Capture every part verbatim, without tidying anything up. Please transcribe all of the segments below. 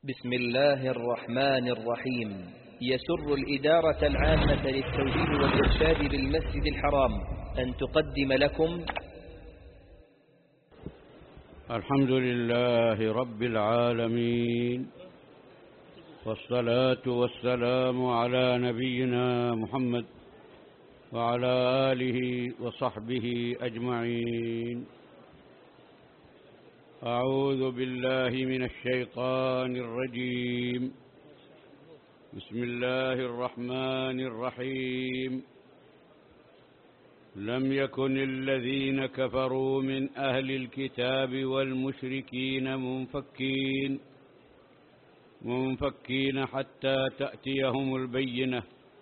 بسم الله الرحمن الرحيم. يسر الإدارة العامة للتوجيه والإرشاد بالمسجد الحرام أن تقدم لكم الحمد لله رب العالمين، والصلاة والسلام على نبينا محمد وعلى آله وصحبه أجمعين. أعوذ بالله من الشيطان الرجيم. بسم الله الرحمن الرحيم. لم يكن الذين كفروا من أهل الكتاب والمشركين منفكين منفكين حتى تأتيهم البينة.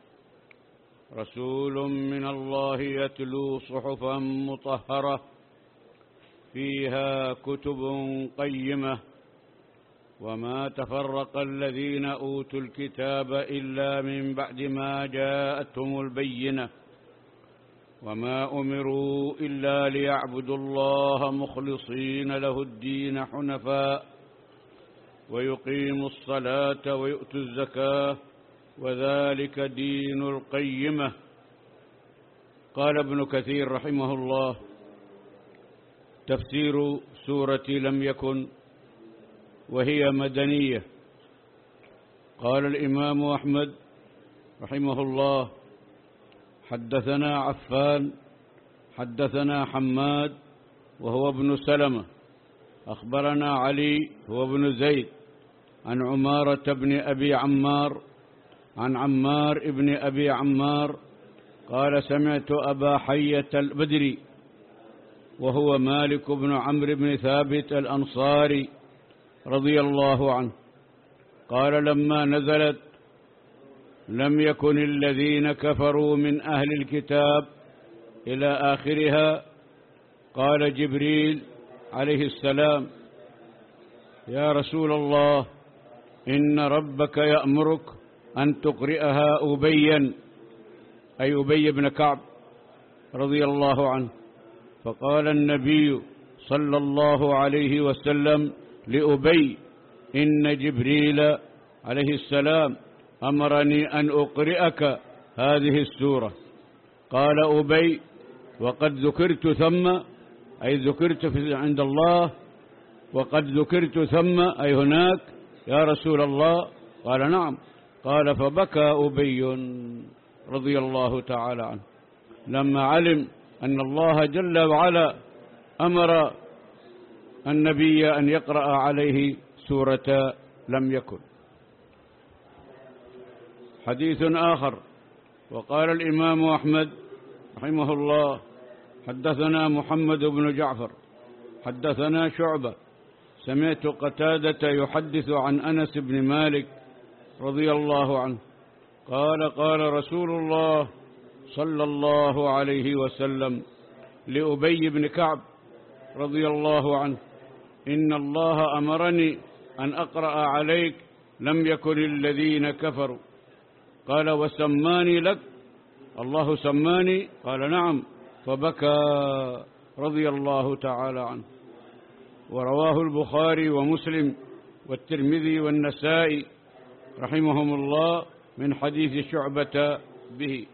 رسول من الله يتلو صحفا مطهرة فيها كتب قيمة. وما تفرق الذين أوتوا الكتاب إلا من بعد ما جاءتهم البينة. وما أمروا إلا ليعبدوا الله مخلصين له الدين حنفاء ويقيموا الصلاة ويؤتوا الزكاة وذلك دين القيمة. قال ابن كثير رحمه الله: تفسير سورة لم يكن، وهي مدنية. قال الإمام أحمد رحمه الله: حدثنا عفان حدثنا حماد وهو ابن سلمة أخبرنا علي هو ابن زيد عن عمارة بن أبي عمار عن عمار ابن أبي عمار قال: سمعت أبا حية البدري وهو مالك بن عمرو بن ثابت الأنصاري رضي الله عنه قال: لما نزلت لم يكن الذين كفروا من أهل الكتاب إلى آخرها، قال جبريل عليه السلام: يا رسول الله، إن ربك يأمرك أن تقرئها أبيا، أي أبي بن كعب رضي الله عنه. فقال النبي صلى الله عليه وسلم لأبي: إن جبريل عليه السلام أمرني أن أقرئك هذه السورة. قال أبي: وقد ذكرت ثم، أي ذكرت عند الله، وقد ذكرت ثم أي هناك يا رسول الله. قال: نعم. قال: فبكى أبي رضي الله تعالى عنه لما علم أن الله جل وعلا أمر النبي أن يقرأ عليه سورة لم يكن. حديث آخر. وقال الإمام أحمد رحمه الله: حدثنا محمد بن جعفر حدثنا شعبة سمعت قتادة يحدث عن أنس بن مالك رضي الله عنه قال: قال رسول الله صلى الله عليه وسلم لأبي بن كعب رضي الله عنه: إن الله أمرني أن أقرأ عليك لم يكن الذين كفروا. قال: وسماني لك؟ الله سماني؟ قال: نعم. فبكى رضي الله تعالى عنه. ورواه البخاري ومسلم والترمذي والنسائي رحمهم الله من حديث شعبة به.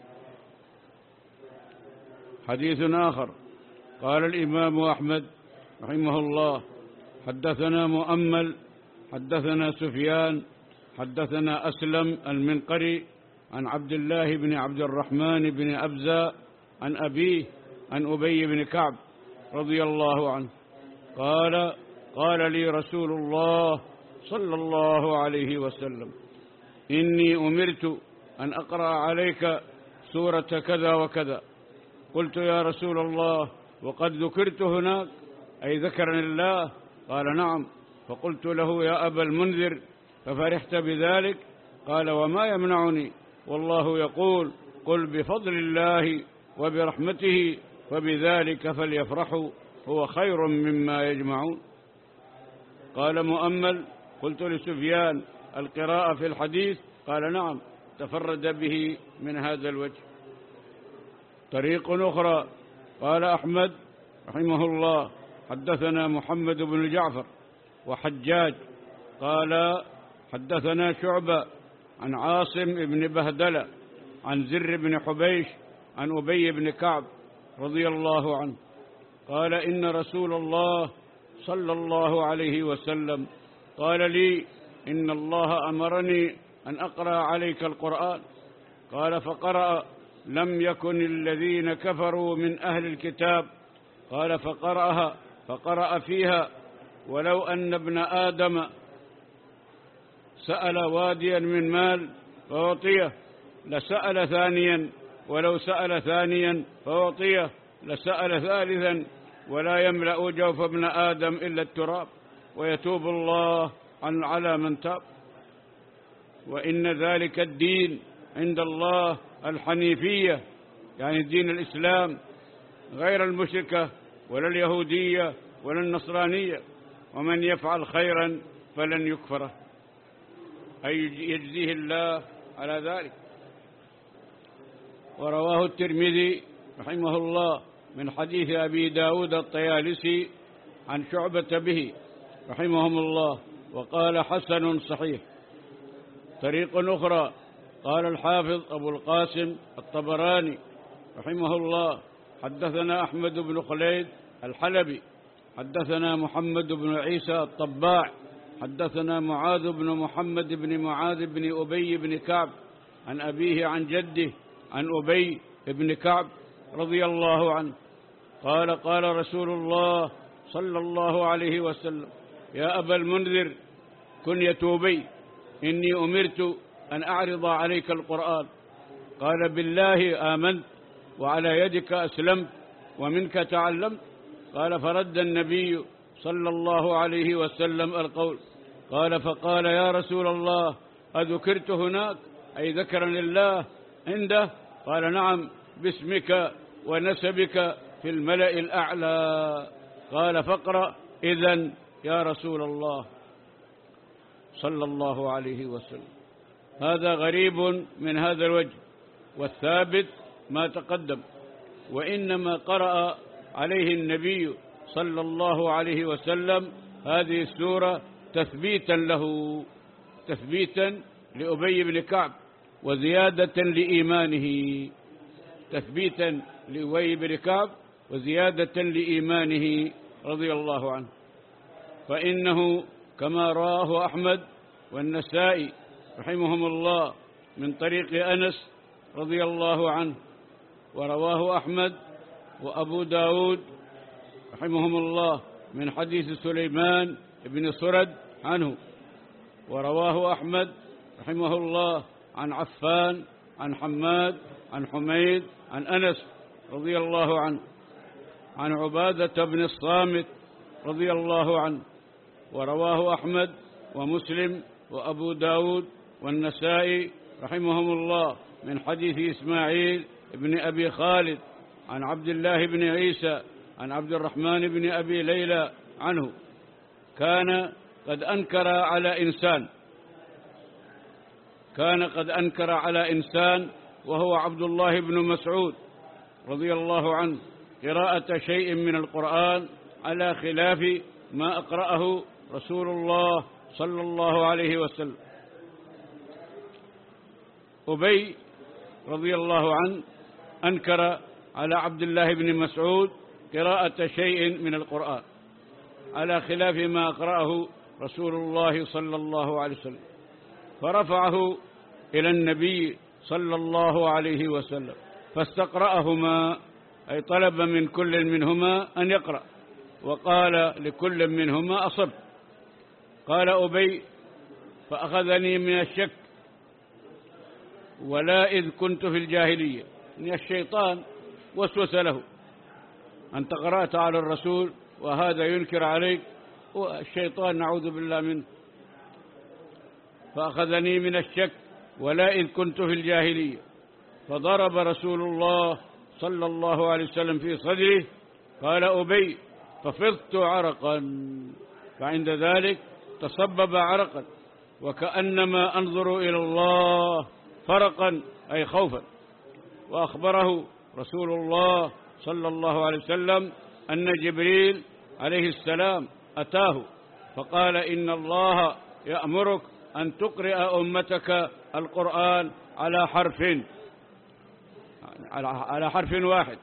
حديث آخر. قال الإمام أحمد رحمه الله: حدثنا مؤمل حدثنا سفيان حدثنا أسلم المنقري عن عبد الله بن عبد الرحمن بن أبزة عن أبيه عن أبي بن كعب رضي الله عنه قال: قال لي رسول الله صلى الله عليه وسلم: إني أمرت أن أقرأ عليك سورة كذا وكذا. قلت: يا رسول الله، وقد ذكرت هناك، أي ذكرني الله؟ قال: نعم. فقلت له: يا أبا المنذر، ففرحت بذلك؟ قال: وما يمنعني، والله يقول: قل بفضل الله وبرحمته وبذلك فليفرحوا هو خير مما يجمعون. قال مؤمل: قلت لسفيان: القراءة في الحديث؟ قال: نعم، تفرد به من هذا الوجه. طريق أخرى. قال أحمد رحمه الله: حدثنا محمد بن جعفر وحجاج قال حدثنا شعبة عن عاصم بن بهدلة عن زر بن حبيش عن أبي بن كعب رضي الله عنه قال إن رسول الله صلى الله عليه وسلم قال لي إن الله أمرني أن أقرأ عليك القرآن. قال فقرأ لم يكن الذين كفروا من أهل الكتاب. قال فقرأها فقرأ فيها ولو أن ابن آدم سأل واديا من مال فأعطيه لسأل ثانيا، ولو سأل ثانيا فأعطيه لسأل ثالثا، ولا يملأ جوف ابن آدم إلا التراب، ويتوب الله عن على من تاب. وإن ذلك الدين عند الله الحنيفية، يعني دين الإسلام، غير المشركة ولا اليهودية ولا النصرانية، ومن يفعل خيرا فلن يكفره، أي يجزيه الله على ذلك. ورواه الترمذي رحمه الله من حديث أبي داود الطيالسي عن شعبة به رحمهم الله، وقال حسن صحيح. طريق أخرى قال الحافظ أبو القاسم الطبراني رحمه الله حدثنا أحمد بن خليد الحلبي حدثنا محمد بن عيسى الطباع حدثنا معاذ بن محمد بن معاذ بن أبي بن كعب عن أبيه عن جده عن أبي بن كعب رضي الله عنه قال قال رسول الله صلى الله عليه وسلم يا أبا المنذر كن أبي إني أمرت أن أعرض عليك القرآن. قال بالله آمنت وعلى يدك أسلمت ومنك تعلمت. قال فرد النبي صلى الله عليه وسلم القول. قال فقال يا رسول الله أذكرت هناك، أي ذكرني الله عنده؟ قال نعم باسمك ونسبك في الملأ الأعلى. قال فاقرأ إذن يا رسول الله صلى الله عليه وسلم. هذا غريب من هذا الوجه، والثابت ما تقدم، وإنما قرأ عليه النبي صلى الله عليه وسلم هذه السورة تثبيتا له، تثبيتا لأبي بن كعب وزيادة لإيمانه، تثبيتا لأبي بن كعب وزيادة لإيمانه رضي الله عنه. فإنه كما رواه أحمد والنسائي رحمهم الله من طريق أنس رضي الله عنه، ورواه أحمد وأبو داود رحمهم الله من حديث سليمان بن سرد عنه، ورواه أحمد رحمه الله عن عفان عن حماد عن حميد عن أنس رضي الله عنه عن عبادة بن الصامت رضي الله عنه، ورواه أحمد ومسلم وأبو داود والنسائي رحمهم الله من حديث إسماعيل بن أبي خالد عن عبد الله بن عيسى عن عبد الرحمن بن أبي ليلى عنه كان قد أنكر على إنسان كان قد أنكر على إنسان وهو عبد الله بن مسعود رضي الله عنه قراءة شيء من القرآن على خلاف ما أقرأه رسول الله صلى الله عليه وسلم. أبي رضي الله عنه أنكر على عبد الله بن مسعود قراءة شيء من القرآن على خلاف ما أقرأه رسول الله صلى الله عليه وسلم، فرفعه إلى النبي صلى الله عليه وسلم فاستقرأهما، أي طلب من كل منهما أن يقرأ، وقال لكل منهما أصب. قال أبي فأخذني من الشك ولا إذ كنت في الجاهلية، إن الشيطان وسوس له أنت قرأت على الرسول وهذا ينكر عليك، والشيطان نعوذ بالله منه. فأخذني من الشك ولا إذ كنت في الجاهلية، فضرب رسول الله صلى الله عليه وسلم في صدره. قال أبي ففضت عرقا، فعند ذلك تصبب عرقا وكأنما أنظر إلى الله فرقا، أي خوفا. وأخبره رسول الله صلى الله عليه وسلم أن جبريل عليه السلام أتاه فقال إن الله يأمرك أن تقرئ أمتك القرآن على حرف على حرف واحد.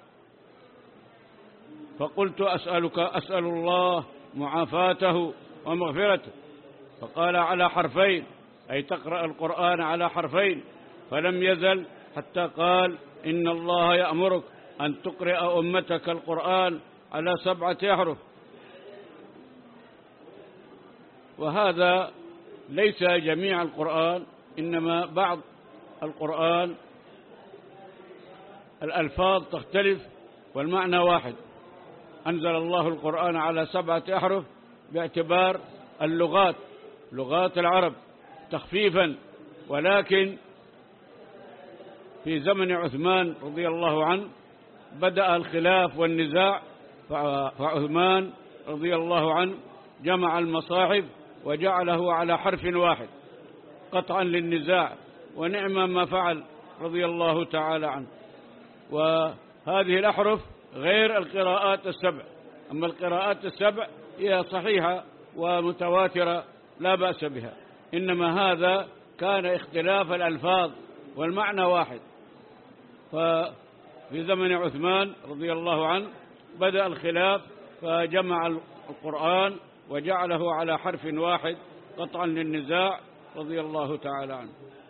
فقلت أسألك أسأل الله معافاته ومغفرته، فقال على حرفين، أي تقرأ القرآن على حرفين. فلم يزل حتى قال إن الله يأمرك أن تقرئ أمتك القرآن على سبعة أحرف. وهذا ليس جميع القرآن، إنما بعض القرآن الألفاظ تختلف والمعنى واحد. أنزل الله القرآن على سبعة أحرف باعتبار اللغات، لغات العرب تخفيفا، ولكن في زمن عثمان رضي الله عنه بدأ الخلاف والنزاع، فعثمان رضي الله عنه جمع المصاحف وجعله على حرف واحد قطعا للنزاع، ونعم ما فعل رضي الله تعالى عنه. وهذه الأحرف غير القراءات السبع، أما القراءات السبع هي صحيحة ومتواترة لا بأس بها، إنما هذا كان اختلاف الألفاظ والمعنى واحد. ففي زمن عثمان رضي الله عنه بدأ الخلاف، فجمع القرآن وجعله على حرف واحد قطعا للنزاع رضي الله تعالى عنه.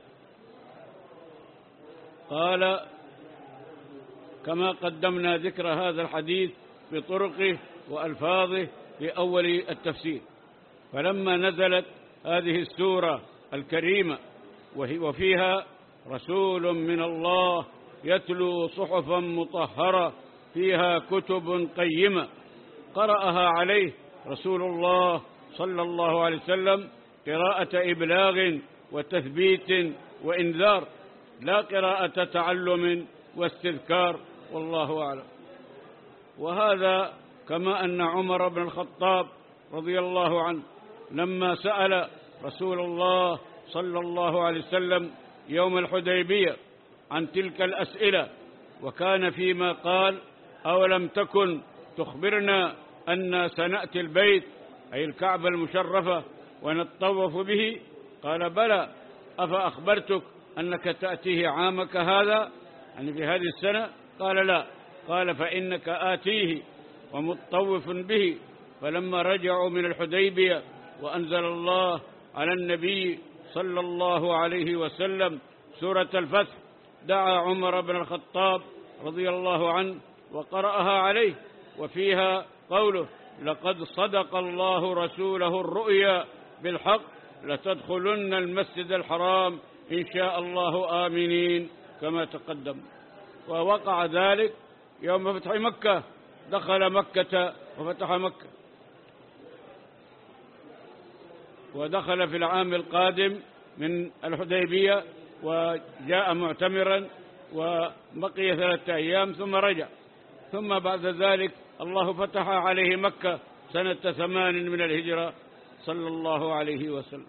قال كما قدمنا ذكر هذا الحديث بطرقه وألفاظه في أول التفسير. فلما نزلت هذه السورة الكريمة وفيها رسول من الله يتلو صحفا مطهرة فيها كتب قيمة، قرأها عليه رسول الله صلى الله عليه وسلم قراءة إبلاغ وتثبيت وإنذار، لا قراءة تعلم واستذكار، والله أعلم. وهذا كما أن عمر بن الخطاب رضي الله عنه لما سأل رسول الله صلى الله عليه وسلم يوم الحديبية عن تلك الأسئلة، وكان فيما قال أولم تكن تخبرنا أن سنأتي البيت أي الكعبة المشرفة ونتطوف به؟ قال بلى، أفأخبرتك أنك تأتيه عامك هذا، يعني في هذه السنة؟ قال لا. قال فإنك آتيه ومتطوف به. فلما رجعوا من الحديبية وأنزل الله على النبي صلى الله عليه وسلم سورة الفتح، دعا عمر بن الخطاب رضي الله عنه وقرأها عليه، وفيها قوله لقد صدق الله رسوله الرؤيا بالحق لتدخلن المسجد الحرام إن شاء الله آمنين كما تقدم. ووقع ذلك يوم فتح مكة، دخل مكة وفتح مكة، ودخل في العام القادم من الحديبية وجاء معتمرا وبقي ثلاثة أيام ثم رجع. ثم بعد ذلك الله فتح عليه مكة سنة ثمان من الهجرة صلى الله عليه وسلم.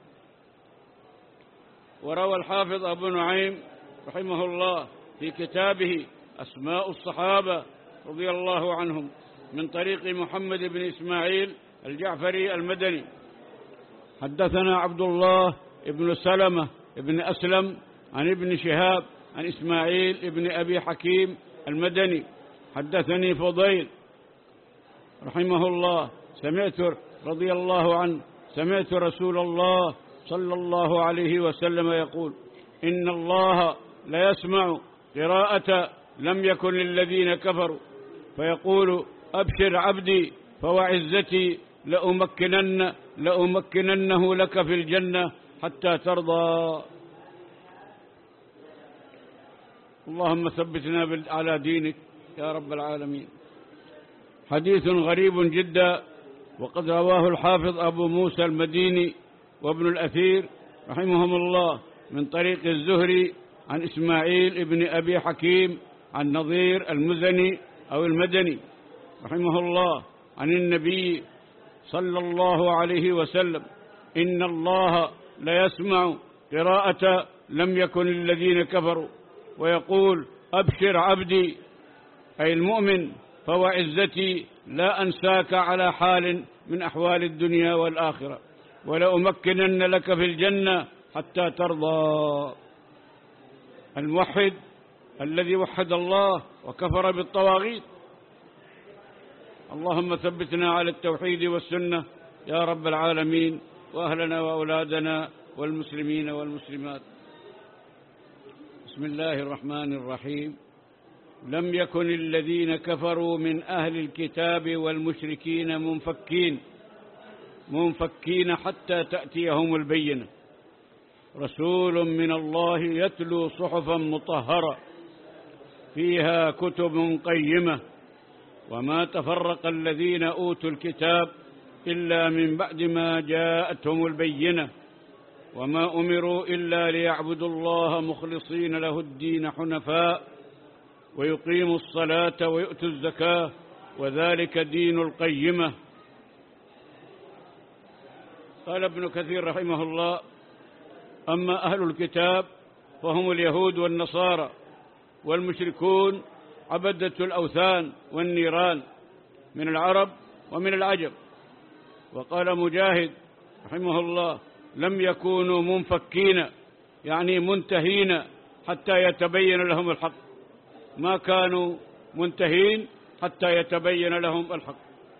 وروى الحافظ أبو نعيم رحمه الله في كتابه أسماء الصحابة رضي الله عنهم من طريق محمد بن إسماعيل الجعفري المدني حدثنا عبد الله بن سلمة بن أسلم عن ابن شهاب عن إسماعيل بن أبي حكيم المدني حدثني فضيل رحمه الله سمعت رضي الله عنه سمعت رسول الله صلى الله عليه وسلم يقول إن الله لا يسمع قراءة لم يكن للذين كفروا فيقول أبشر عبدي فوعزتي لأمكنن لأمكننه لك في الجنة حتى ترضى. اللهم ثبتنا على دينك يا رب العالمين. حديث غريب جدا، وقد رواه الحافظ أبو موسى المديني وابن الأثير رحمهم الله من طريق الزهري عن إسماعيل ابن أبي حكيم عن نظير المزني أو المدني رحمه الله عن النبي صلى الله عليه وسلم إن الله لا يسمع قراءة لم يكن الذين كفروا ويقول أبشر عبدي أي المؤمن فوعزتي لا أنساك على حال من أحوال الدنيا والآخرة ولأمكنن لك في الجنة حتى ترضى. الموحد الذي وحد الله وكفر بالطواغيت. اللهم ثبتنا على التوحيد والسنة يا رب العالمين، وأهلنا وأولادنا والمسلمين والمسلمات. بسم الله الرحمن الرحيم. لم يكن الذين كفروا من أهل الكتاب والمشركين منفكين منفكين حتى تأتيهم البينة. رسول من الله يتلو صحفا مطهرة فيها كتب قيمة وما تفرق الذين أوتوا الكتاب إلا من بعد ما جاءتهم البينة وما أمروا إلا ليعبدوا الله مخلصين له الدين حنفاء ويقيموا الصلاة ويؤتوا الزكاة وذلك دين القيمة. قال ابن كثير رحمه الله: أما أهل الكتاب فهم اليهود والنصارى، والمشركون عبدة الأوثان والنيران من العرب ومن العجم. وقال مجاهد رحمه الله: لم يكونوا منفكين يعني منتهين حتى يتبين لهم الحق، ما كانوا منتهين حتى يتبين لهم الحق.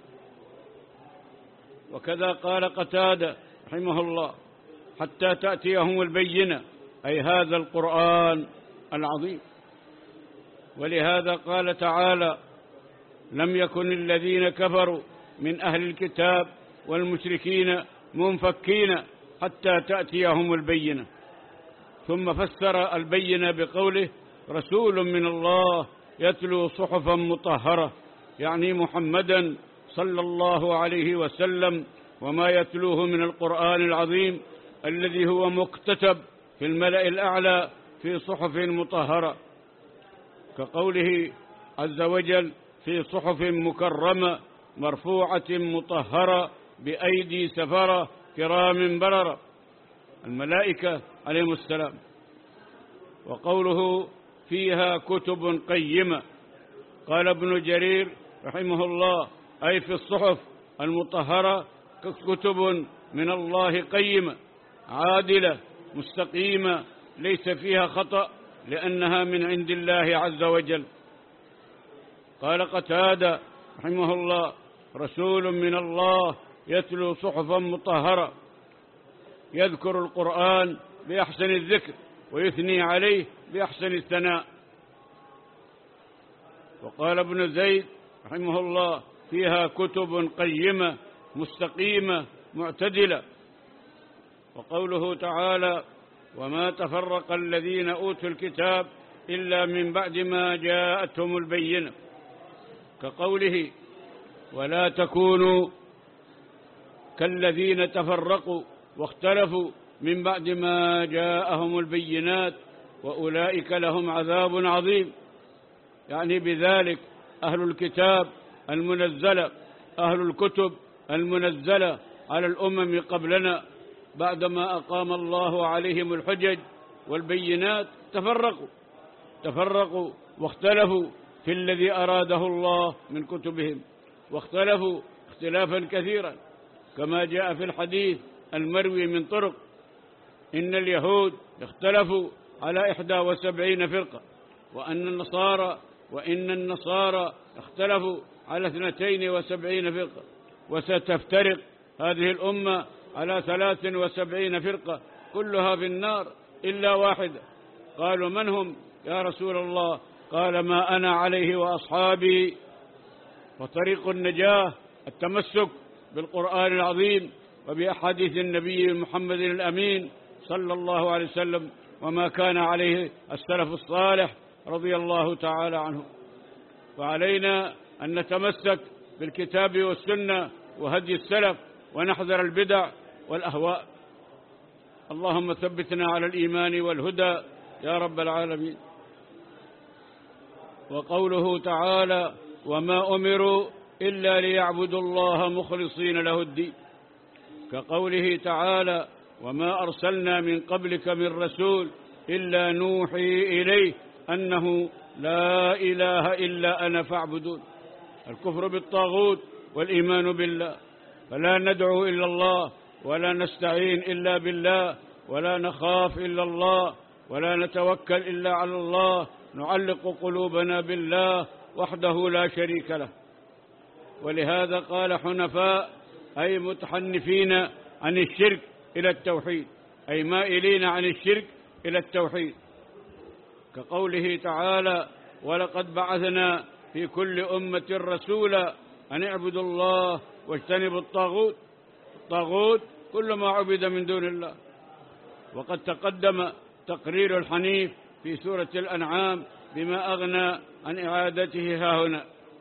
وكذا قال قتادة رحمه الله: حتى تأتيهم البينة، أي هذا القرآن العظيم. ولهذا قال تعالى: لم يكن الذين كفروا من أهل الكتاب والمشركين منفكين حتى تأتيهم البينة. ثم فسر البينة بقوله: رسول من الله يتلو صحفا مطهرة، يعني محمدا صلى الله عليه وسلم وما يتلوه من القرآن العظيم الذي هو مكتتب في الملأ الأعلى في صحف مطهرة، كقوله عز وجل: في صحف مكرمة مرفوعة مطهرة بأيدي سفرة كرام بررة، الملائكة عليهم السلام. وقوله: فيها كتب قيمة، قال ابن جرير رحمه الله: أي في الصحف المطهرة كتب من الله قيمة عادلة مستقيمة ليس فيها خطأ لأنها من عند الله عز وجل. قال قتادة رحمه الله: رسول من الله يتلو صحفا مطهرة، يذكر القرآن بأحسن الذكر ويثني عليه بأحسن الثناء. وقال ابن زيد رحمه الله: فيها كتب قيمة مستقيمة معتدلة. وقوله تعالى: وما تفرق الذين أوتوا الكتاب إلا من بعد ما جاءتهم البينة، كقوله: ولا تكونوا كالذين تفرقوا واختلفوا من بعد ما جاءهم البينات وأولئك لهم عذاب عظيم. يعني بذلك أهل الكتاب المنزلة أهل الكتب المنزلة على الأمم قبلنا بعدما أقام الله عليهم الحجج والبينات تفرقوا تفرقوا واختلفوا في الذي أراده الله من كتبهم، واختلفوا اختلافا كثيرا كما جاء في الحديث المروي من طرق: إن اليهود اختلفوا على إحدى وسبعين فرقة، وأن النصارى وإن النصارى اختلفوا على اثنتين وسبعين فرقة، وستفترق هذه الأمة على ثلاث وسبعين فرقة كلها في النار إلا واحدة. قالوا: من هم يا رسول الله؟ قال: ما أنا عليه وأصحابي. وطريق النجاة التمسك بالقرآن العظيم وبأحاديث النبي محمد الأمين صلى الله عليه وسلم وما كان عليه السلف الصالح رضي الله تعالى عنه. وعلينا أن نتمسك بالكتاب والسنة وهدي السلف ونحذر البدع والأهواء. اللهم ثبتنا على الإيمان والهدى يا رب العالمين. وقوله تعالى: وما أمروا إلا ليعبدوا الله مخلصين له الدين، كقوله تعالى: وما أرسلنا من قبلك من رسول إلا نوحي إليه أنه لا إله إلا أنا فاعبدون. الكفر بالطاغوت والإيمان بالله، فلا ندعو إلا الله ولا نستعين إلا بالله ولا نخاف إلا الله ولا نتوكل إلا على الله، نعلق قلوبنا بالله وحده لا شريك له. ولهذا قال حنفاء، أي متحنفين عن الشرك إلى التوحيد، أي مائلين عن الشرك إلى التوحيد، كقوله تعالى: ولقد بعثنا في كل أمة رسولا أن اعبدوا الله واجتنبوا الطاغوت. الطاغوت كل ما عبد من دون الله. وقد تقدم تقرير الحنيف في سورة الأنعام بما أغنى عن إعادته هاهنا.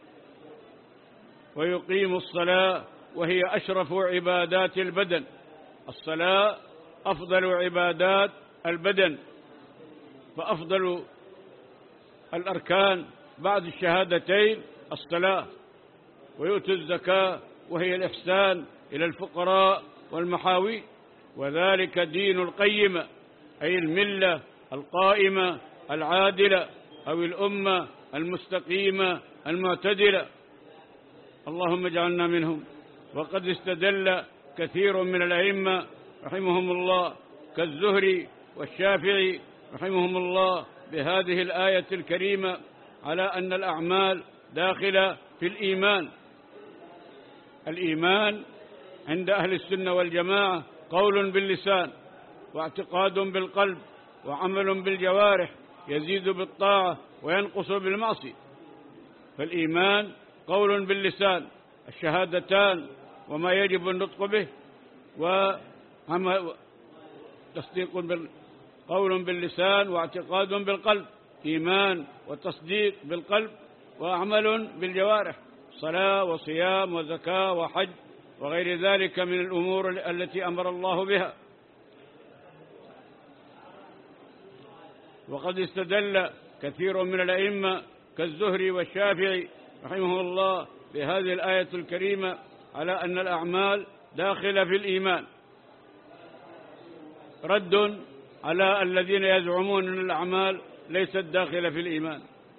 ويقيم الصلاة وهي أشرف عبادات البدن. الصلاة أفضل عبادات البدن، فأفضل الأركان بعد الشهادتين الصلاة. ويؤتي الزكاة وهي الإحسان إلى الفقراء والمحاوي، وذلك دين القيمة، أي الملة القائمة العادلة، أو الأمة المستقيمة المعتدلة. اللهم اجعلنا منهم. وقد استدل كثير من الأئمة رحمهم الله كالزهري والشافعي رحمهم الله بهذه الآية الكريمة على أن الأعمال داخلة في الإيمان. الإيمان عند أهل السنة والجماعة قول باللسان واعتقاد بالقلب وعمل بالجوارح، يزيد بالطاعة وينقص بالمعصية. فالإيمان قول باللسان، الشهادتان وما يجب النطق به، وتصديق بال... قول باللسان واعتقاد بالقلب، إيمان وتصديق بالقلب وعمل بالجوارح، صلاة وصيام وزكاة وحج وغير ذلك من الأمور التي أمر الله بها. وقد استدل كثير من الأئمة كالزهري والشافعي رحمه الله بهذه الآية الكريمة على أن الأعمال داخلة في الإيمان، رد على الذين يزعمون أن الأعمال ليست داخلة في الإيمان.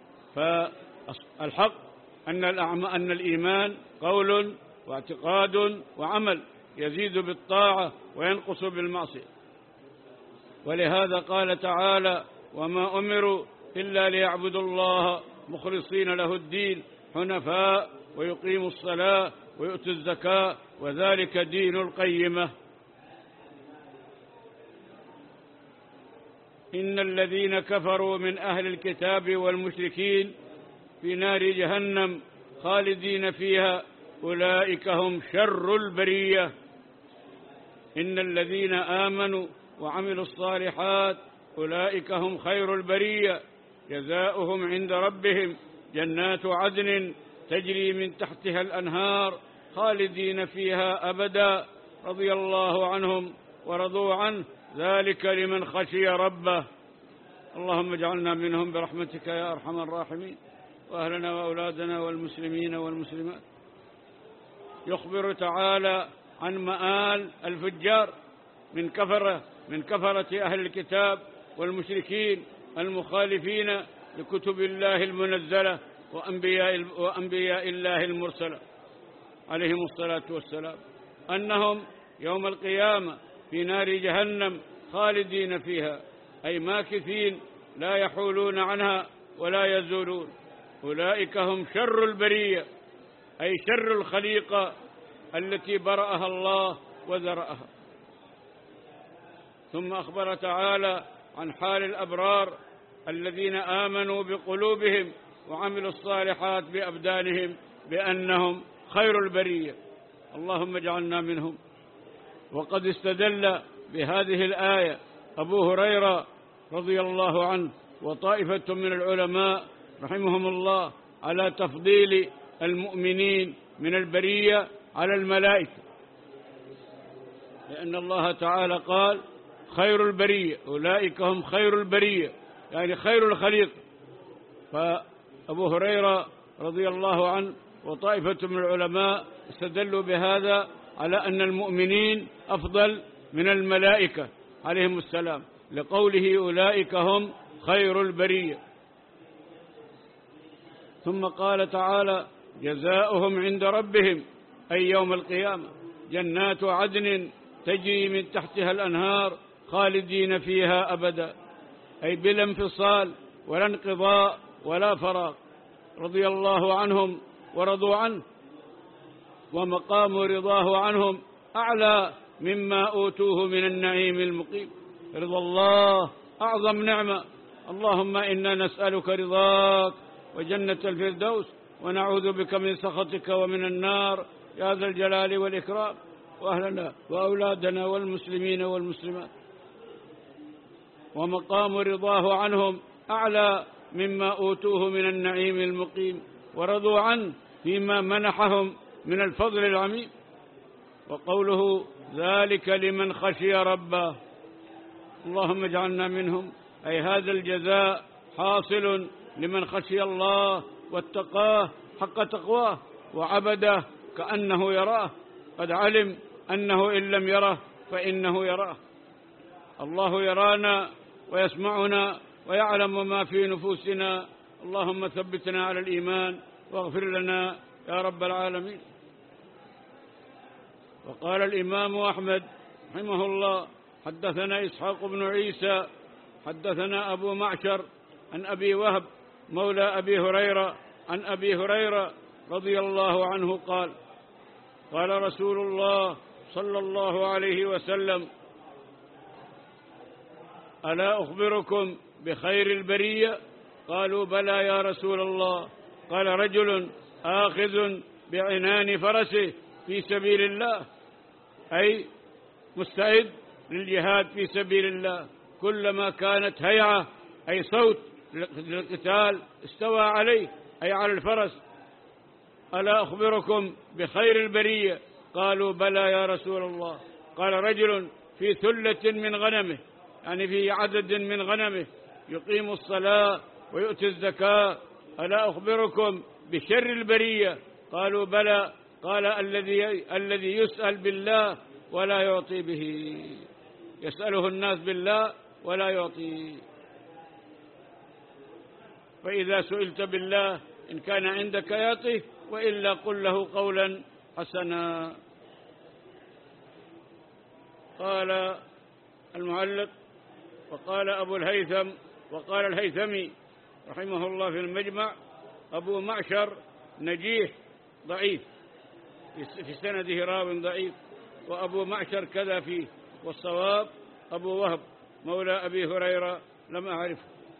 فالحق أن أن الإيمان قول واعتقاد وعمل، يزيد بالطاعة وينقص بالمعصية. ولهذا قال تعالى: وما أمروا إلا ليعبدوا الله مخلصين له الدين حنفاء ويقيموا الصلاة ويؤتوا الزكاة وذلك دين القيمة. إن الذين كفروا من أهل الكتاب والمشركين في نار جهنم خالدين فيها أولئك هم شر البرية. إن الذين آمنوا وعملوا الصالحات أولئك هم خير البرية، جزاؤهم عند ربهم جنات عدن تجري من تحتها الأنهار خالدين فيها أبدا، رضي الله عنهم ورضوا عنه، ذلك لمن خشي ربه. اللهم اجعلنا منهم برحمتك يا أرحم الراحمين، وأهلنا وأولادنا والمسلمين والمسلمات. يخبر تعالى عن مآل الفجار من كفرة من كفرة أهل الكتاب والمشركين المخالفين لكتب الله المنزلة وأنبياء, وأنبياء الله المرسلة عليهم الصلاة والسلام، أنهم يوم القيامة في نار جهنم خالدين فيها، أي ماكثين لا يحولون عنها ولا يزولون. أولئك هم شر البرية، أي شر الخليقة التي برأها الله وذرأها. ثم أخبر تعالى عن حال الأبرار الذين آمنوا بقلوبهم وعملوا الصالحات بأبدانهم بأنهم خير البرية. اللهم اجعلنا منهم. وقد استدل بهذه الآية أبو هريرة رضي الله عنه وطائفة من العلماء رحمهم الله على تفضيل المؤمنين من البرية على الملائكة، لأن الله تعالى قال خير البرية، أولئك هم خير البرية، يعني خير الخليق. فأبو هريرة رضي الله عنه وطائفة من العلماء استدلوا بهذا على أن المؤمنين أفضل من الملائكة عليهم السلام، لقوله أولئك هم خير البرية. ثم قال تعالى جزاؤهم عند ربهم، أي يوم القيامة، جنات عدن تجري من تحتها الأنهار خالدين فيها أبدا، أي بلا انفصال ولا انقضاء ولا فراغ. رضي الله عنهم ورضوا عنه، ومقام رضاه عنهم أعلى مما أوتوه من النعيم المقيم. رضا الله أعظم نعمة. اللهم إنا نسألك رضاك وجنة الفردوس، ونعوذ بك من سخطك ومن النار يا ذا الجلال والإكرام. وأهلنا وأولادنا والمسلمين والمسلمات. ومقام رضاه عنهم أعلى مما أوتوه من النعيم المقيم، ورضوا عنه فيما منحهم من الفضل العميم. وقوله ذلك لمن خشي ربه، اللهم اجعلنا منهم. أي هذا الجزاء حاصل لمن خشي الله واتقاه حق تقواه، وعبده كأنه يراه، قد علم أنه إن لم يره فإنه يراه. الله يرانا ويسمعنا ويعلم ما في نفوسنا. اللهم ثبتنا على الإيمان واغفر لنا يا رب العالمين. وقال الإمام أحمد رحمه الله: حدثنا إسحاق بن عيسى حدثنا أبو معشر عن أبي وهب مولى أبي هريرة عن أبي هريرة رضي الله عنه قال: قال رسول الله صلى الله عليه وسلم: ألا أخبركم بخير البرية؟ قالوا: بلى يا رسول الله. قال: رجل آخذ بعنان فرسه في سبيل الله، أي مستعد للجهاد في سبيل الله، كلما كانت هيعة أي صوت للقتال استوى عليه، أي على الفرس. ألا أخبركم بخير البرية؟ قالوا: بلى يا رسول الله. قال: رجل في ثلة من غنمه، يعني في عدد من غنمه، يقيم الصلاة ويؤتي الزكاة. ألا أخبركم بشر البرية؟ قالوا: بلى. قال: الذي الذي يسأل بالله ولا يعطي به، يسأله الناس بالله ولا يعطي. فإذا سئلت بالله إن كان عندك يعطيه، وإلا قل له قولا حسنا. قال المعلق: وقال أبو الهيثم وقال الهيثمي رحمه الله في المجمع: أبو معشر نجيح ضعيف، في سنده راو ضعيف، وأبو معشر كذا فيه، والصواب أبو وهب مولى أبي هريرة لم أعرفه.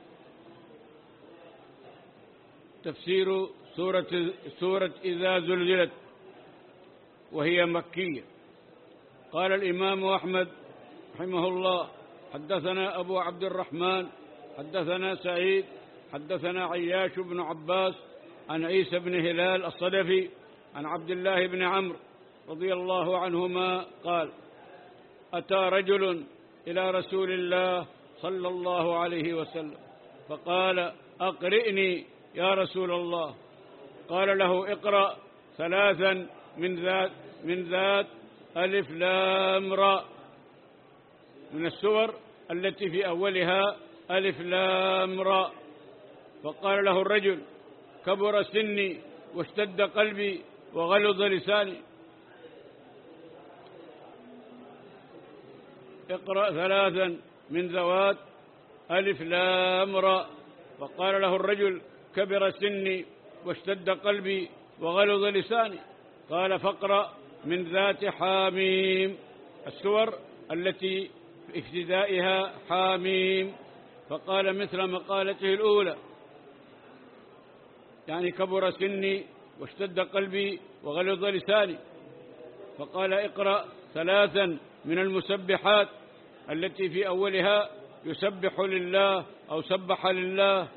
تفسير سورة, سورة إذا زلزلت، وهي مكية. قال الإمام أحمد رحمه الله: حدثنا أبو عبد الرحمن حدثنا سعيد حدثنا عياش بن عباس عن عيسى بن هلال الصدفي عن عبد الله بن عمرو رضي الله عنهما قال: أتى رجل إلى رسول الله صلى الله عليه وسلم فقال: أقرئني يا رسول الله. قال له: اقرأ ثلاثا من ذات من ذات ألف لام راء، من السور التي في أولها ألف لام راء. فقال له الرجل: كبر سني واشتد قلبي وغلظ لساني. اقرأ ثلاثا من ذوات ألف لام راء. فقال له الرجل: كبر سني واشتد قلبي وغلظ لساني. قال: فاقرأ من ذات حاميم، السور التي في ابتدائها حاميم. فقال مثل مقالته الأولى، يعني كبر سني واشتد قلبي وغلظ لساني. فقال: اقرأ ثلاثا من المسبحات التي في أولها يسبح لله أو سبح لله.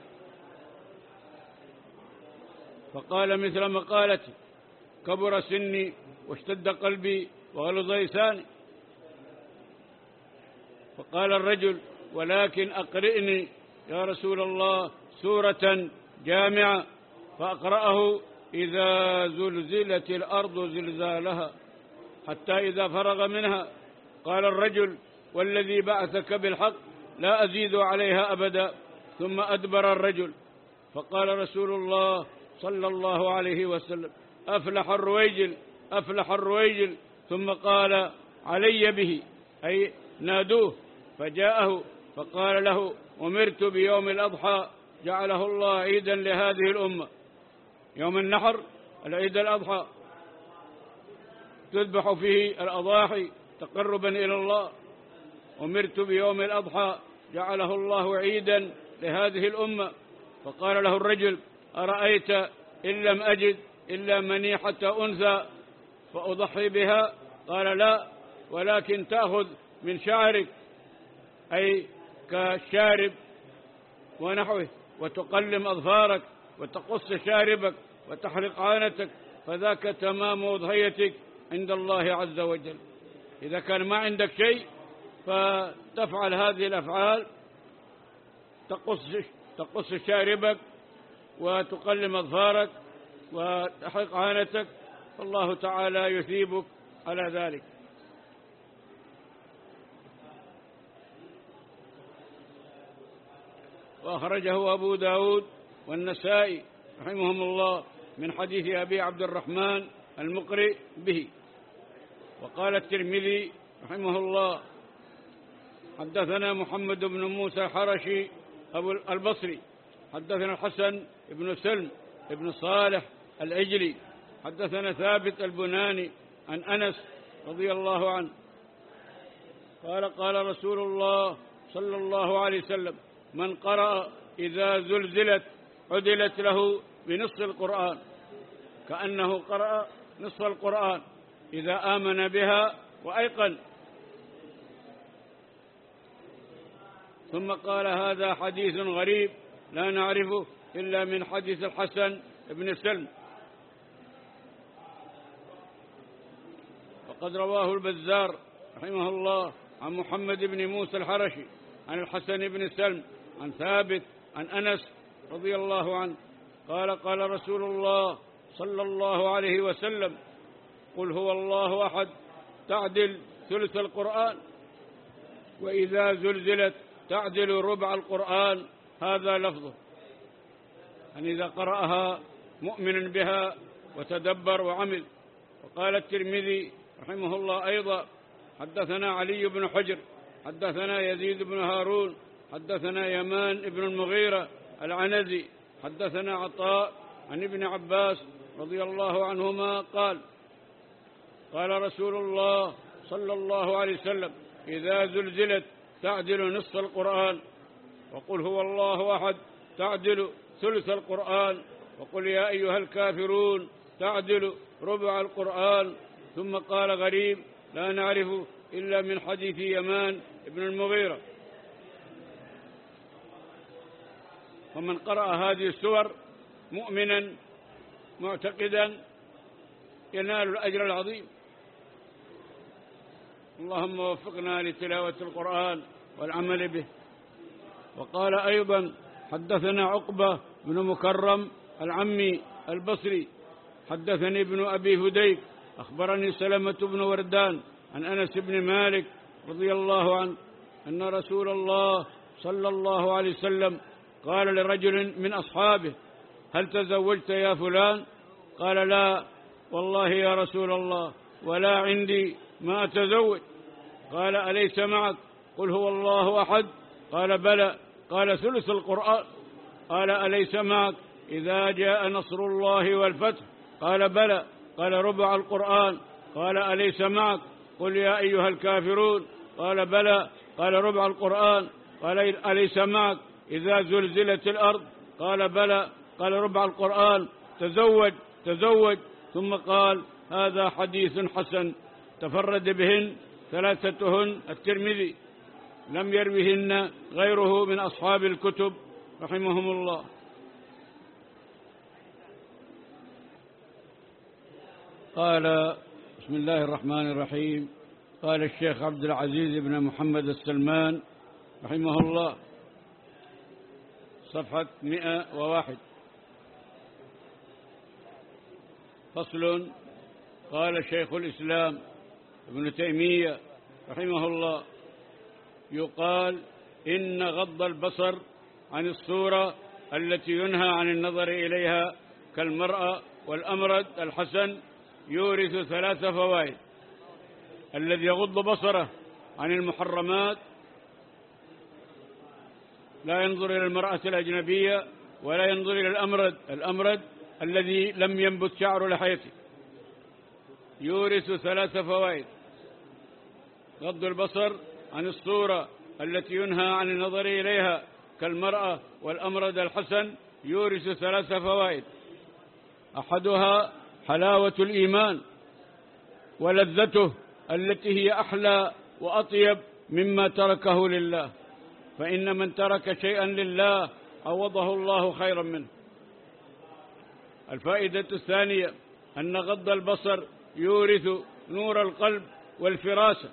فقال مثل مقالتي: كبر سني واشتد قلبي وغلظ لساني. فقال الرجل: ولكن أقرئني يا رسول الله سورة جامعة. فأقرأه: إذا زلزلت الأرض زلزالها، حتى إذا فرغ منها قال الرجل: والذي بعثك بالحق لا أزيد عليها أبدا. ثم أدبر الرجل. فقال رسول الله صلى الله عليه وسلم: أفلح الرويجل أفلح الرويجل. ثم قال: علي به، أي نادوه فجاءه فقال له: أمرت بيوم الأضحى جعله الله عيدا لهذه الأمة. يوم النحر العيد الأضحى تذبح فيه الأضاحي تقربا إلى الله. أمرت بيوم الأضحى جعله الله عيدا لهذه الأمة. فقال له الرجل: أرأيت إن لم أجد إلا منيحة أنثى فأضحي بها؟ قال: لا، ولكن تأخذ من شعرك، أي كالشارب ونحوه، وتقلم أظفارك وتقص شاربك وتحرق عانتك، فذاك تمام أضحيتك عند الله عز وجل. إذا كان ما عندك شيء فتفعل هذه الأفعال، تقص تقص شاربك وتقلم أظفارك وتحرق عانتك، فالله تعالى يثيبك على ذلك. وأخرجه أبو داود والنسائي رحمهم الله من حديث أبي عبد الرحمن المقري به. وقال الترمذي رحمه الله: حدثنا محمد بن موسى الحرشي أبو البصري، حدثنا الحسن بن سلم بن صالح العجلي، حدثنا ثابت البناني عن أنس رضي الله عنه قال: قال رسول الله صلى الله عليه وسلم: من قرأ إذا زلزلت عدلت له بنصف القرآن، كأنه قرأ نصف القرآن إذا آمن بها وأيقن. ثم قال: هذا حديث غريب لا نعرفه إلا من حديث الحسن بن سلم. وقد رواه البزار رحمه الله عن محمد بن موسى الحرشي عن الحسن بن سلم عن ثابت عن أنس رضي الله عنه قال: قال رسول الله صلى الله عليه وسلم: قل هو الله أحد تعدل ثلث القرآن، وإذا زلزلت تعدل ربع القرآن. هذا لفظه، أن إذا قرأها مؤمن بها وتدبر وعمل. وقال الترمذي رحمه الله أيضا: حدثنا علي بن حجر، حدثنا يزيد بن هارون، حدثنا يمان بن المغيرة العنزي، حدثنا عطاء عن ابن عباس رضي الله عنهما قال: قال رسول الله صلى الله عليه وسلم: إذا زلزلت تعدل نصف القرآن، وقل هو الله أحد تعدل ثلث القرآن، وقل يا أيها الكافرون تعدل ربع القرآن. ثم قال: غريب لا نعرفه إلا من حديث يمان بن المغيرة. ومن قرأ هذه السور مؤمنا معتقدا ينال الأجر العظيم. اللهم وفقنا لتلاوة القرآن والعمل به. وقال أيضا: حدثنا عقبة بن مكرم العمي البصري، حدثني ابن أبي هديك، أخبرني سلمة بن وردان عن أنس بن مالك رضي الله عنه أن رسول الله صلى الله عليه وسلم قال لرجل من أصحابه: هل تزوجت يا فلان؟ قال: لا والله يا رسول الله، ولا عندي ما أتزوج. قال: أليس معك قل هو الله أحد؟ قال: بلى. قال: ثلث القرآن. قال: أليس معك إذا جاء نصر الله والفتح؟ قال: بلى. قال: ربع القرآن. قال: أليس معك قل يا أيها الكافرون؟ قال: بلى. قال: ربع القرآن. قال: أليس معك إذا زلزلت الأرض؟ قال: بلى. قال: ربع القرآن. تزوج تزوج. ثم قال: هذا حديث حسن تفرد بهن ثلاثتهن الترمذي، لم يروهن غيره من أصحاب الكتب رحمهم الله. قال: بسم الله الرحمن الرحيم. قال الشيخ عبد العزيز بن محمد السلمان رحمه الله، صفحة مئة وواحد: فصل. قال شيخ الإسلام ابن تيمية رحمه الله: يقال إن غض البصر عن الصورة التي ينهى عن النظر إليها كالمرأة والأمرد الحسن يورث ثلاث فوائد: الذي يغض بصره عن المحرمات لا ينظر إلى المرأة الأجنبية ولا ينظر إلى الأمرد الأمرد الذي لم ينبت شعر لحيته. يورث ثلاث فوائد: غض البصر عن الصورة التي ينهى عن النظر إليها كالمرأة والأمرد الحسن، يورث ثلاث فوائد: أحدها حلاوة الإيمان ولذته التي هي أحلى وأطيب مما تركه لله، فإن من ترك شيئا لله عوضه الله خيرا منه. الفائدة الثانية أن غض البصر يورث نور القلب والفراسة،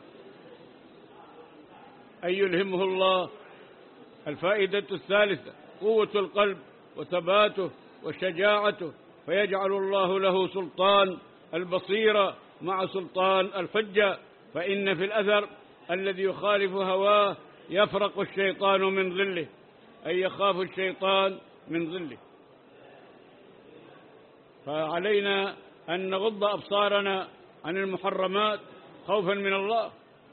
أي يلهمه الله. الفائدة الثالثة قوة القلب وثباته وشجاعته، فيجعل الله له سلطان البصيرة مع سلطان الحجة، فإن في الأثر الذي يخالف هواه يفرق الشيطان من ظله، أي يخاف الشيطان من ظله. فعلينا أن نغض أبصارنا عن المحرمات خوفا من الله.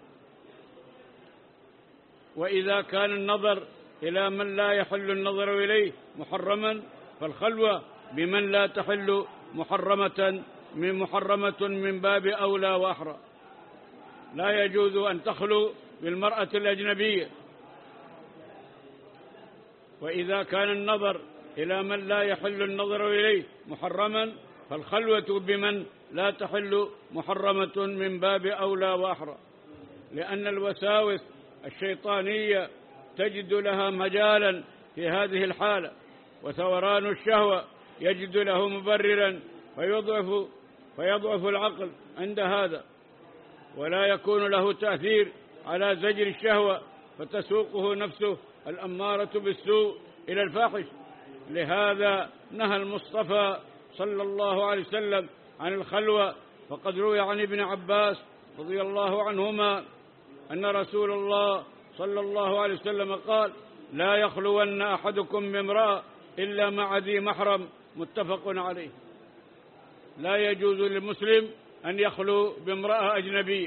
وإذا كان النظر إلى من لا يحل النظر إليه محرما، فالخلوة بمن لا تحل محرمة من محرمة من باب أولى وأحرى. لا يجوز أن تخلو بالمرأة الأجنبية. وإذا كان النظر إلى من لا يحل النظر إليه محرما، فالخلوة بمن لا تحل محرمة من باب أولى وأحرى، لأن الوساوس الشيطانية تجد لها مجالا في هذه الحالة، وثوران الشهوة يجد له مبررا فيضعف فيضعف العقل عند هذا، ولا يكون له تأثير على زجر الشهوة، فتسوقه نفسه الأمارة بالسوء إلى الفاحش. لهذا نهى المصطفى صلى الله عليه وسلم عن الخلوة، فقد روي عن ابن عباس رضي الله عنهما أن رسول الله صلى الله عليه وسلم قال: لا يخلون أحدكم بامرأة إلا مع ذي محرم، متفق عليه. لا يجوز للمسلم أن يخلو بامرأة أجنبية.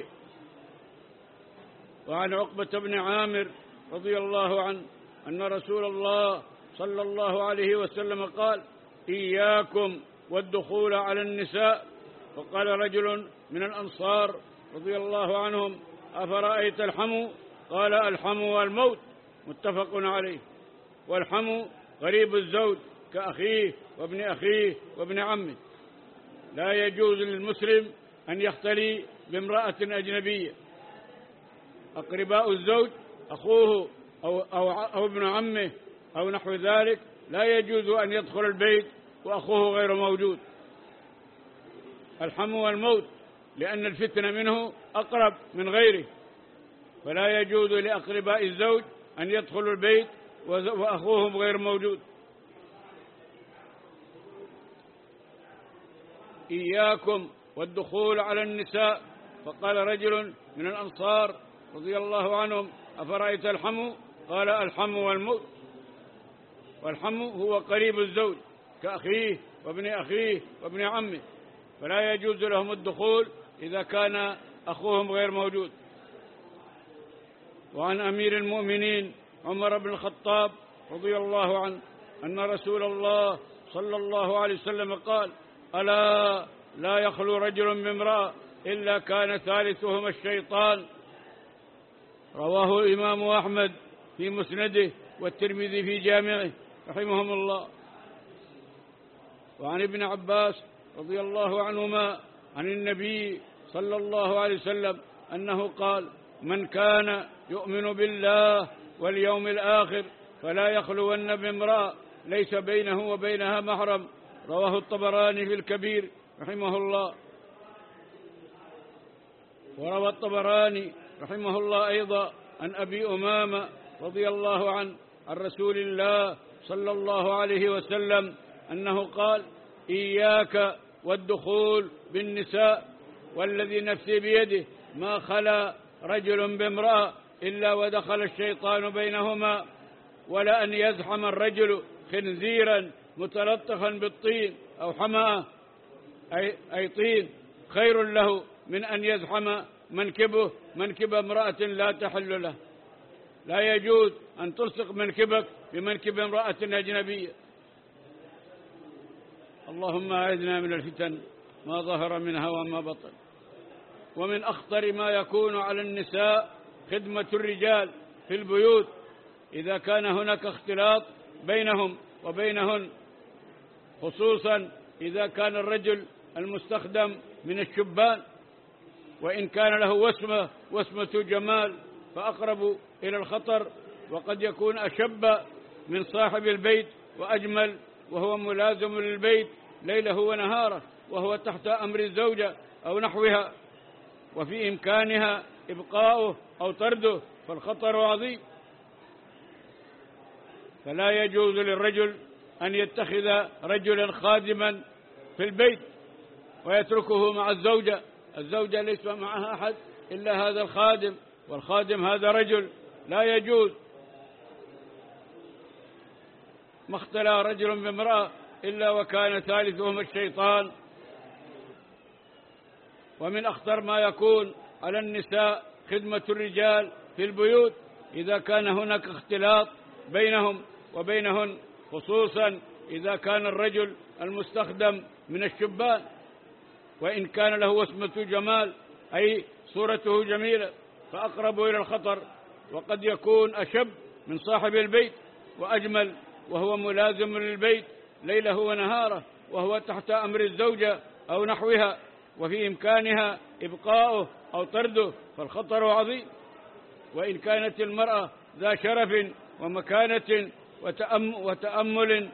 وعن عقبة بن عامر رضي الله عنه أن رسول الله صلى الله عليه وسلم قال: إياكم والدخول على النساء. فقال رجل من الأنصار رضي الله عنهم: أفرأيت الحمو؟ قال: الحمو والموت، متفق عليه. والحمو قريب الزوج كأخيه وابن أخيه وابن عمه. لا يجوز للمسلم أن يختلي بامرأة أجنبية. أقرباء الزوج أخوه أو, أو, أو ابن عمه أو نحو ذلك لا يجوز أن يدخل البيت وأخوه غير موجود. الحمو والموت لأن الفتنة منه أقرب من غيره، فلا يجوز لأقرباء الزوج أن يدخلوا البيت وأخوهم غير موجود. إياكم والدخول على النساء. فقال رجل من الأنصار رضي الله عنهم: أفرأيت الحمو؟ قال: الحمو والموت. والحمو هو قريب الزوج كأخيه وابن أخيه وابن عمه، فلا يجوز لهم الدخول إذا كان أخوهم غير موجود. وعن أمير المؤمنين عمر بن الخطاب رضي الله عنه أن رسول الله صلى الله عليه وسلم قال: ألا لا يخلو رجل بامرأة إلا كان ثالثهما الشيطان. رواه الإمام أحمد في مسنده والترمذي في جامعه رحمهم الله. وعن ابن عباس رضي الله عنهما عن النبي صلى الله عليه وسلم أنه قال: من كان يؤمن بالله واليوم الآخر فلا يخلون بامرأة ليس بينه وبينها محرم. رواه الطبراني في الكبير رحمه الله. وروى الطبراني رحمه الله أيضا عن أبي أمامة رضي الله عنه عن رسول الله صلى الله عليه وسلم أنه قال: إياك والدخول بالنساء، والذي نفسي بيده ما خلا رجل بامرأة إلا ودخل الشيطان بينهما، ولا أن يزحم الرجل خنزيرا متلطخا بالطين أو حمأة أي, أي طين خير له من أن يزحم منكبه منكب امرأة لا تحل له. لا يجوز أن تلصق منكبك بمنكب امرأة أجنبية. اللهم أعذنا من الفتن ما ظهر منها وما بطن. ومن أخطر ما يكون على النساء خدمة الرجال في البيوت إذا كان هناك اختلاط بينهم وبينهن، خصوصا إذا كان الرجل المستخدم من الشبان، وإن كان له وسمة وسمة جمال فأقرب إلى الخطر، وقد يكون أشب من صاحب البيت وأجمل، وهو ملازم للبيت ليله ونهاره، وهو تحت أمر الزوجة أو نحوها، وفي إمكانها إبقاؤه أو طرده، فالخطر عظيم. فلا يجوز للرجل أن يتخذ رجلا خادما في البيت ويتركه مع الزوجة. الزوجة ليس معها أحد إلا هذا الخادم، والخادم هذا رجل، لا يجوز. ما اختلى رجل بامرأة إلا وكان ثالثهما الشيطان. ومن أخطر ما يكون على النساء خدمة الرجال في البيوت إذا كان هناك اختلاط بينهم وبينهن، خصوصا إذا كان الرجل المستخدم من الشبان، وإن كان له وسمة جمال أي صورته جميلة، فأقرب إلى الخطر، وقد يكون أشب من صاحب البيت وأجمل، وهو ملازم للبيت ليله ونهاره، وهو تحت أمر الزوجة أو نحوها، وفي إمكانها إبقاؤه أو طرده، فالخطر عظيم. وإن كانت المرأة ذا شرف ومكانة وتأمل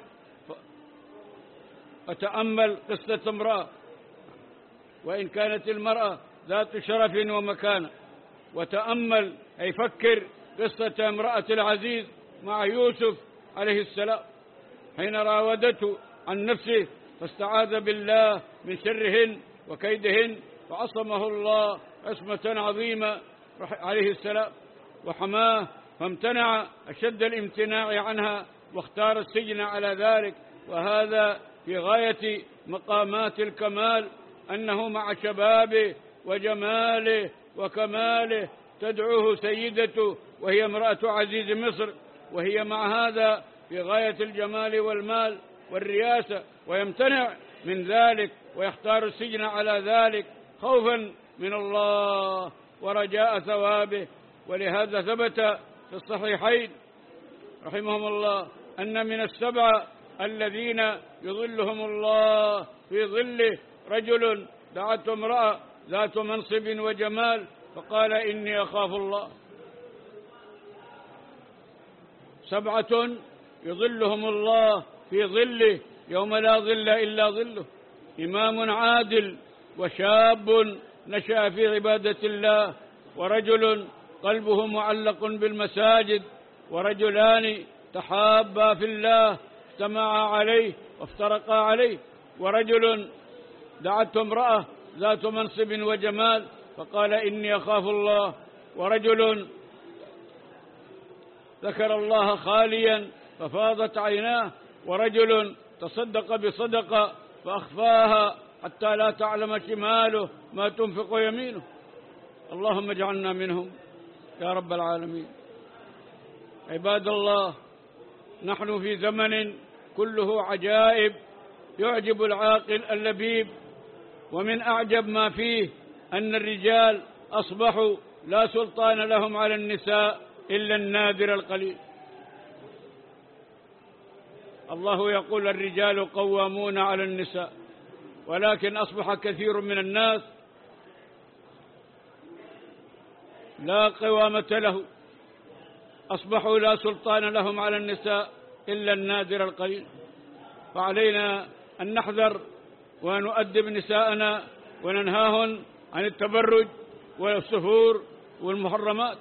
وتأمل قصة امرأة وإن كانت المرأة ذات شرف ومكانة وتأمل، أي فكر قصة امرأة العزيز مع يوسف عليه السلام حين راودته عن نفسه فاستعاذ بالله من شرهن وكيدهن، فعصمه الله عصمة عظيمة عليه السلام وحماه، فامتنع أشد الامتناع عنها واختار السجن على ذلك. وهذا في غاية مقامات الكمال، أنه مع شبابه وجماله وكماله تدعوه سيدته وهي امرأة عزيز مصر، وهي مع هذا في غاية الجمال والمال والرياسة، ويمتنع من ذلك ويختار السجن على ذلك خوفا من الله ورجاء ثوابه. ولهذا ثبت في الصحيحين رحمهم الله أن من السبعة الذين يظلهم الله في ظله رجل دعته امرأة ذات منصب وجمال فقال إني أخاف الله. سبعة يظلهم الله في ظله يوم لا ظل إلا ظله: إمام عادل، وشاب نشأ في عبادة الله، ورجل قلبه معلق بالمساجد، ورجلان تحابا في الله اجتمعا عليه وافترقا عليه، ورجل دعته امرأة ذات منصب وجمال فقال إني أخاف الله، ورجل ذكر الله خاليا ففاضت عيناه، ورجل تصدق بصدقة فأخفاها حتى لا تعلم شماله ما تنفق يمينه. اللهم اجعلنا منهم يا رب العالمين. عباد الله، نحن في زمن كله عجائب يعجب العاقل اللبيب، ومن أعجب ما فيه أن الرجال أصبحوا لا سلطان لهم على النساء إلا النادر القليل. الله يقول الرجال قوامون على النساء، ولكن أصبح كثير من الناس لا قوامة له، أصبحوا لا سلطان لهم على النساء إلا النادر القليل. فعلينا أن نحذر ونؤدب نساءنا وننهاهن عن التبرج والسفور والمحرمات.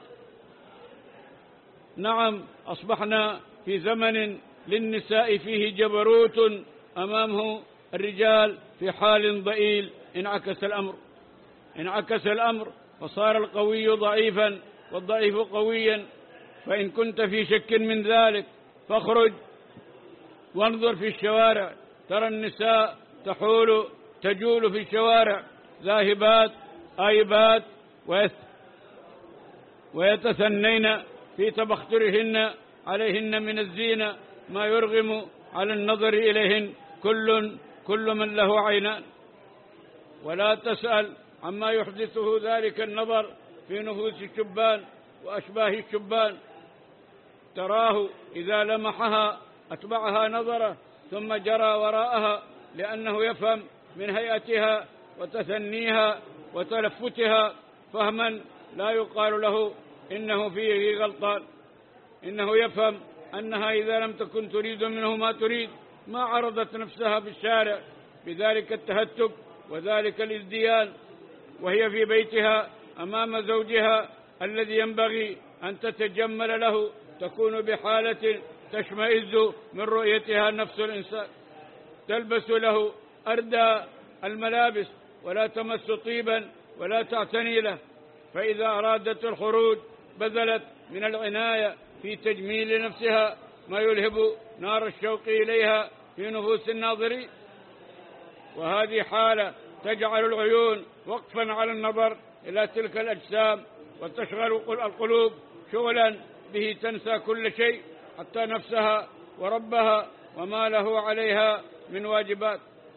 نعم، أصبحنا في زمن للنساء فيه جبروت أمامه الرجال في حال ضئيل. انعكس الأمر انعكس الأمر فصار القوي ضعيفا والضعيف قويا. فإن كنت في شك من ذلك فاخرج وانظر في الشوارع، ترى النساء تحول تجول في الشوارع ذاهبات آيبات ويتثنين في تبخترهن عليهن من الزينة ما يرغم على النظر إليهن كل كل من له عينان. ولا تسأل عما يحدثه ذلك النظر في نفوس الشبان وأشباه الشبان، تراه إذا لمحها أتبعها نظرة ثم جرى وراءها، لأنه يفهم من هيئتها وتثنيها وتلفتها فهما لا يقال له إنه فيه غلطان، إنه يفهم أنها إذا لم تكن تريد منه ما تريد ما عرضت نفسها بالشارع بذلك التهتك وذلك الازديان، وهي في بيتها أمام زوجها الذي ينبغي أن تتجمل له تكون بحالة تشمئز من رؤيتها نفس الإنسان، تلبس له أردى الملابس ولا تمس طيبا ولا تعتني له، فإذا أرادت الخروج بذلت من العناية في تجميل نفسها ما يلهب نار الشوق إليها في نفوس الناظرين. وهذه حالة تجعل العيون وقفا على النظر إلى تلك الأجسام وتشغل القلوب شغلا به تنسى كل شيء حتى نفسها وربها وما له عليها من واجبات،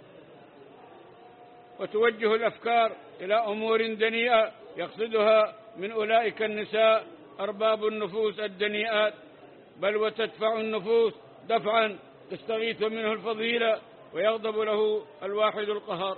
وتوجه الأفكار إلى أمور دنيئة يقصدها من أولئك النساء أرباب النفوس الدنيئات، بل وتدفع النفوس دفعا تستغيث منه الفضيلة ويغضب له الواحد القهار.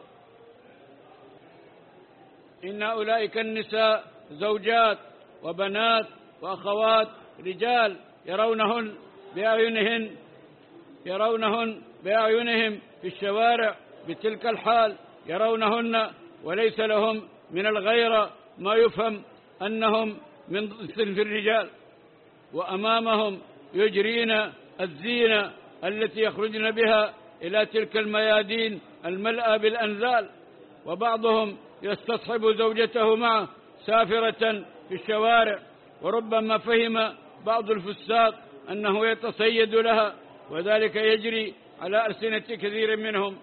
إن أولئك النساء زوجات وبنات وأخوات رجال يرونهن بأعينهن يرونهن بأعينهم في الشوارع بتلك الحال، يرونهن وليس لهم من الغيرة ما يفهم أنهم من صنف الرجال، وأمامهم يجرين الزينة التي يخرجن بها إلى تلك الميادين الملأى بالأنذال، وبعضهم يستصحب زوجته معه سافرة في الشوارع، وربما فهم بعض الفساق أنه يتصيد لها، وذلك يجري على ألسنة كثير منهم.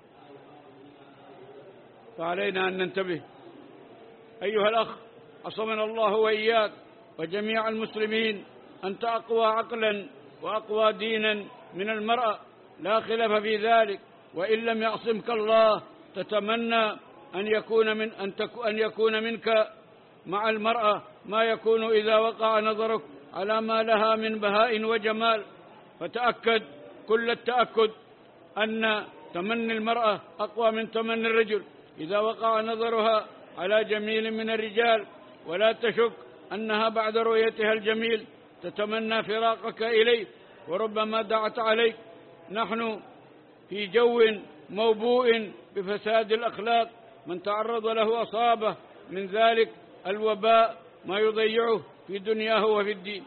فعلينا أن ننتبه أيها الأخ، عصمنا الله وإياك وجميع المسلمين، أنت أقوى عقلا وأقوى دينا من المرأة، لا خلاف في ذلك، وإن لم يعصمك الله تتمنى أن يكون من أن, أن يكون منك مع المرأة ما يكون إذا وقع نظرك على ما لها من بهاء وجمال. فتأكد كل التأكد أن تمني المرأة أقوى من تمني الرجل إذا وقع نظرها على جميل من الرجال، ولا تشك أنها بعد رؤيتها الجميل تتمنى فراقك إليه وربما دعت عليك. نحن في جو موبوء بفساد الأخلاق، من تعرض له أصابه من ذلك الوباء ما يضيعه في دنياه وفي الدين.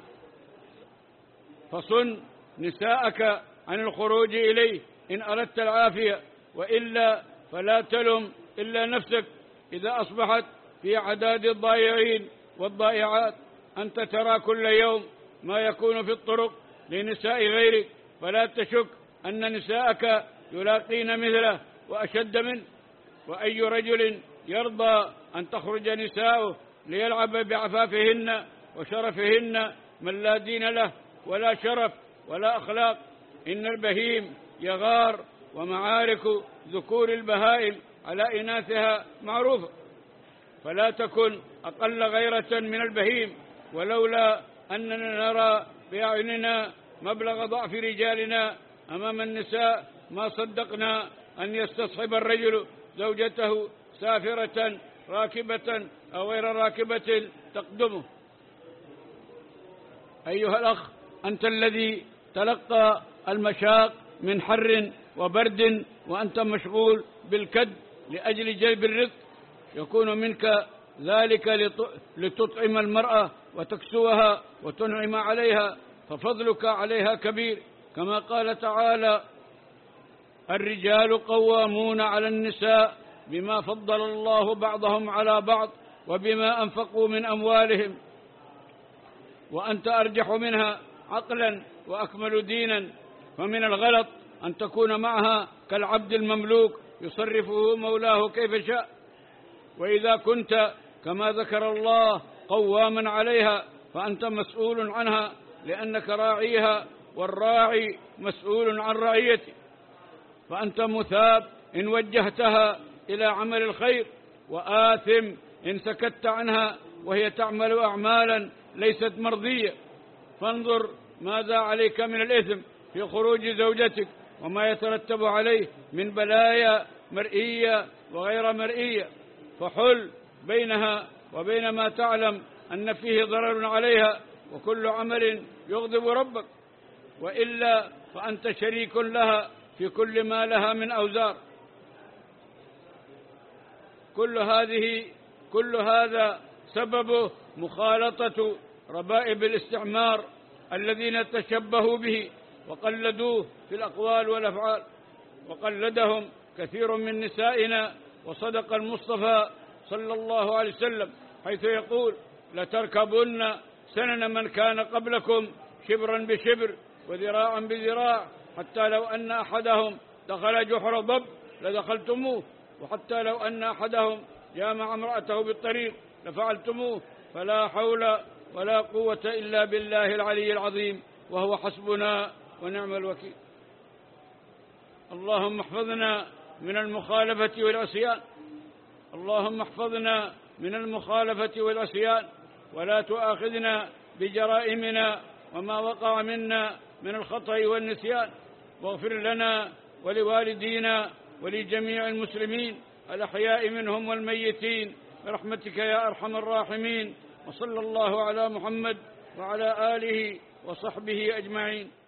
فصن نساءك عن الخروج إليه إن أردت العافية، وإلا فلا تلم إلا نفسك إذا أصبحت في عداد الضائعين والضائعات. أنت ترى كل يوم ما يكون في الطرق لنساء غيرك، فلا تشك أن نساءك يلاقين مثله وأشد منه. وأي رجل يرضى أن تخرج نساؤه ليلعب بعفافهن وشرفهن من لا دين له ولا شرف ولا أخلاق؟ إن البهيم يغار، ومعارك ذكور البهائم على إناثها معروفة، فلا تكن أقل غيرة من البهيم. ولولا أننا نرى بأعيننا مبلغ ضعف رجالنا أمام النساء ما صدقنا أن يستصحب الرجل زوجته سافرة راكبة أو غير راكبة تقدمه. أيها الأخ، أنت الذي تلقى المشاق من حر وبرد وأنت مشغول بالكد لأجل جلب الرزق، يكون منك ذلك لتطعم المرأة وتكسوها وتنعم عليها، ففضلك عليها كبير، كما قال تعالى: الرجال قوامون على النساء بما فضل الله بعضهم على بعض وبما أنفقوا من أموالهم. وأنت أرجح منها عقلا وأكمل دينا، فمن الغلط أن تكون معها كالعبد المملوك يصرفه مولاه كيف شاء. وإذا كنت كما ذكر الله قواما عليها فأنت مسؤول عنها لأنك راعيها، والراعي مسؤول عن رعيته، فأنت مثاب إن وجهتها إلى عمل الخير، وآثم إن سكت عنها وهي تعمل أعمالا ليست مرضية. فانظر ماذا عليك من الإثم في خروج زوجتك وما يترتب عليه من بلايا مرئية وغير مرئية، فحل بينها وبين ما تعلم أن فيه ضرر عليها، وكل عمل يغضب ربك، وإلا فأنت شريك لها في كل ما لها من أوزار. كل هذه كل هذا سببه مخالطة ربائب الاستعمار الذين تشبهوا به وقلدوه في الأقوال والأفعال، وقلدهم كثير من نسائنا. وصدق المصطفى صلى الله عليه وسلم حيث يقول: لتركبن سنن من كان قبلكم شبرا بشبر وذراعا بذراع، حتى لو أن أحدهم دخل جحر ضب لدخلتموه، وحتى لو أن أحدهم جامع امرأته بالطريق لفعلتموه، فلا حول ولا قوة إلا بالله العلي العظيم، وهو حسبنا ونعم الوكيل. اللهم احفظنا من المخالفة والعصيان، اللهم احفظنا من المخالفة والعصيان، ولا تؤاخذنا بجرائمنا وما وقع منا من الخطأ والنسيان، واغفر لنا ولوالدينا ولجميع المسلمين الأحياء منهم والميتين برحمتك يا أرحم الراحمين. وصلى الله على محمد وعلى آله وصحبه أجمعين.